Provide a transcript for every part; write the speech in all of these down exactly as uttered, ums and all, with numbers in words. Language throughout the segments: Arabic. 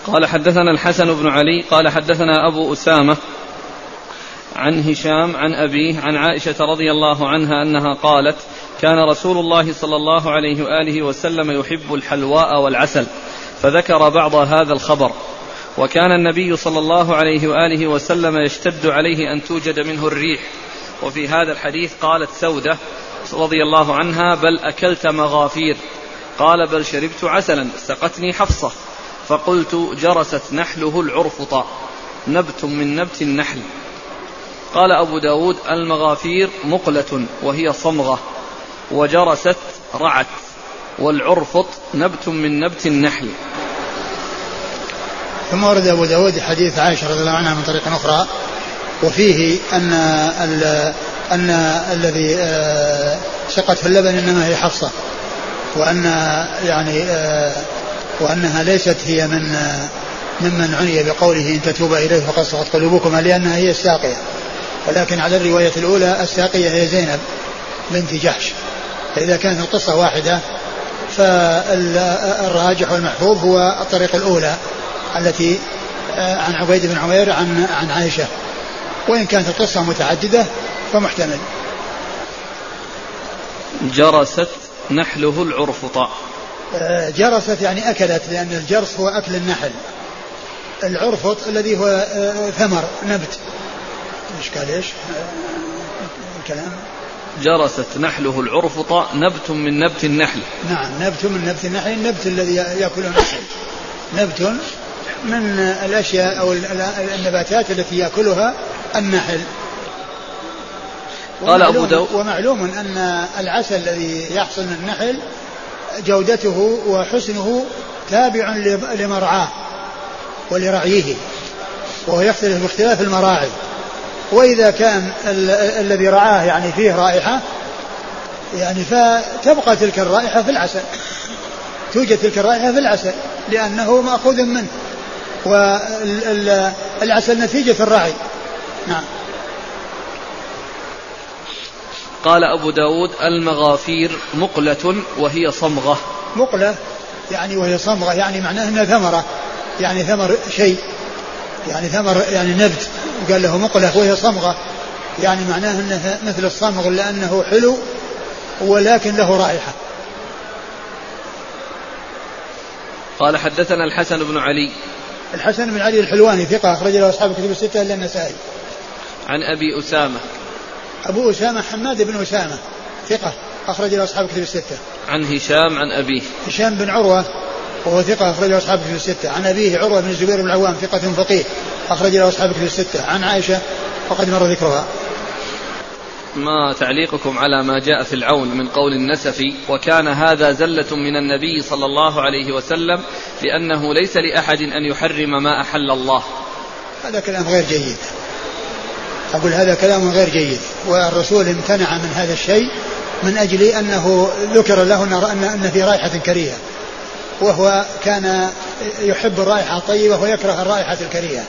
قال حدثنا الحسن بن علي قال حدثنا أبو أسامة عن هشام عن أبيه عن عائشة رضي الله عنها أنها قالت كان رسول الله صلى الله عليه وآله وسلم يحب الحلواء والعسل، فذكر بعض هذا الخبر. وكان النبي صلى الله عليه وآله وسلم يشتد عليه أن توجد منه الريح. وفي هذا الحديث قالت سودة رضي الله عنها بل أكلت مغافير، قال بل شربت عسلا سقتني حفصة، فقلت جرست نحله العرفطاء نبت من نبت النحل. قال أبو داود المغافير مقلة وهي صمغة، وجرست رعت، والعرفط نبت من نبت النحل. ثم ورد أبو داود حديث عائشة رضي الله عنها من طريق أخرى، وفيه أن أن الذي سقت في اللبن إنما هي حفصة، وأن يعني وأنها ليست هي من ممن عني بقوله إن تتوب إليه فقد صغت قلوبكما، لأنها هي الساقية، ولكن على الرواية الأولى الساقية هي زينب بنت جحش. فإذا كانت القصة واحدة فالراجح والمحفوظ هو الطريقة الأولى التي عن عبيد بن عمير عن عن عائشة، وإن كانت القصة متعددة فمحتمل. جرست نحله العرفطاء، جرست يعني أكلت، لأن الجرس هو أكل النحل، العرفط الذي هو ثمر نبت. إيش قال إيش الكلام؟ جرست نحله العرفطاء نبت من نبت النحل. نعم، نبت من نبت النحل، النبت الذي يأكله النحل، نبت من الأشياء أو النباتات التي يأكلها النحل. قال أبو داود ومعلوم أن العسل الذي يحصل من النحل جودته وحسنه تابع لمرعاه ولرعيه، وهو يختلف باختلاف المراعي. وإذا كان الذي رعاه يعني فيه رائحة يعني فتبقى تلك الرائحة في العسل، توجد تلك الرائحة في العسل لأنه مأخوذ منه، والعسل نتيجة الرعي. نعم. قال أبو داود المغافير مقلة وهي صمغة. مقلة يعني وهي صمغة يعني معناه أنها ثمرة، يعني ثمر شيء، يعني ثمر يعني نبت، وقال له مقلة وهي صمغة يعني معناه أنه مثل الصمغ لأنه حلو ولكن له رائحة. قال حدثنا الحسن بن علي. الحسن بن علي الحلواني ثقة أخرج له أصحاب الكتب الستة إلا النسائي. عن أبي أسامة. أبو أسامة حماد بن أسامة ثقة أخرج له أصحاب الكتب الستة. عن هشام عن أبيه. هشام بن عروة وهو ثقة أخرج له أصحاب الكتب الستة. عن أبيه عروة بن الزبير بن العوام ثقة فقيه أخرج له أصحاب الكتب الستة. عن عائشة وقد مر ذكرها. ما تعليقكم على ما جاء في العون من قول النسفي وكان هذا زلة من النبي صلى الله عليه وسلم لأنه ليس لأحد أن يحرم ما أحل الله؟ هذا كلام غير جيد، أقول هذا كلام غير جيد، والرسول امتنع من هذا الشيء من أجل أنه ذكر له أن في رائحة كريهة، وهو كان يحب الرائحة الطيبة ويكره الرائحة الكريهة،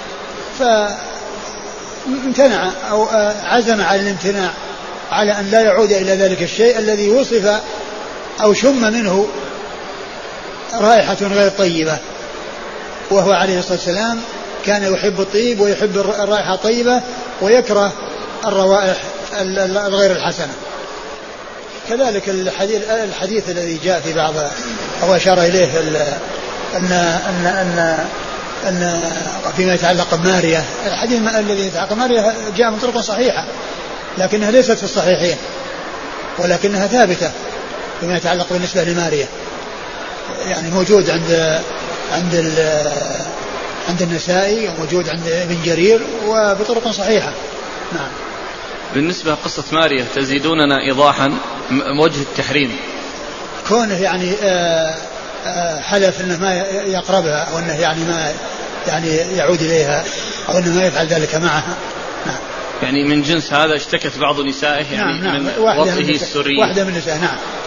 فامتنع أو عزم على الامتناع على أن لا يعود إلى ذلك الشيء الذي وصف أو شم منه رائحة غير طيبة، وهو عليه الصلاة والسلام كان يحب الطيب ويحب الرائحة الطيبة ويكره الروائح الغير الحسنة. كذلك الحديث, الحديث الذي جاء في بعض أو أشار إليه أن, أن, أن, أن فيما يتعلق بماريا، الحديث الذي يتعلق بماريا جاء من طرق صحيحة لكنها ليست في الصحيحين، ولكنها ثابتة فيما يتعلق بالنسبة لماريا، يعني موجود عند عند عند النسائي وموجود عند ابن جرير وبطرق صحيحة. نعم. بالنسبة لقصة ماريا تزيدوننا إيضاحا وجه التحريم. كونه يعني آآ آآ حلف انه ما يقربها او انه يعني ما يعني يعود اليها او انه ما يفعل ذلك معها. نعم. يعني من جنس هذا اشتكت بعض نسائه يعني نعم نعم من وطئه السري. واحدة من النساء. نعم.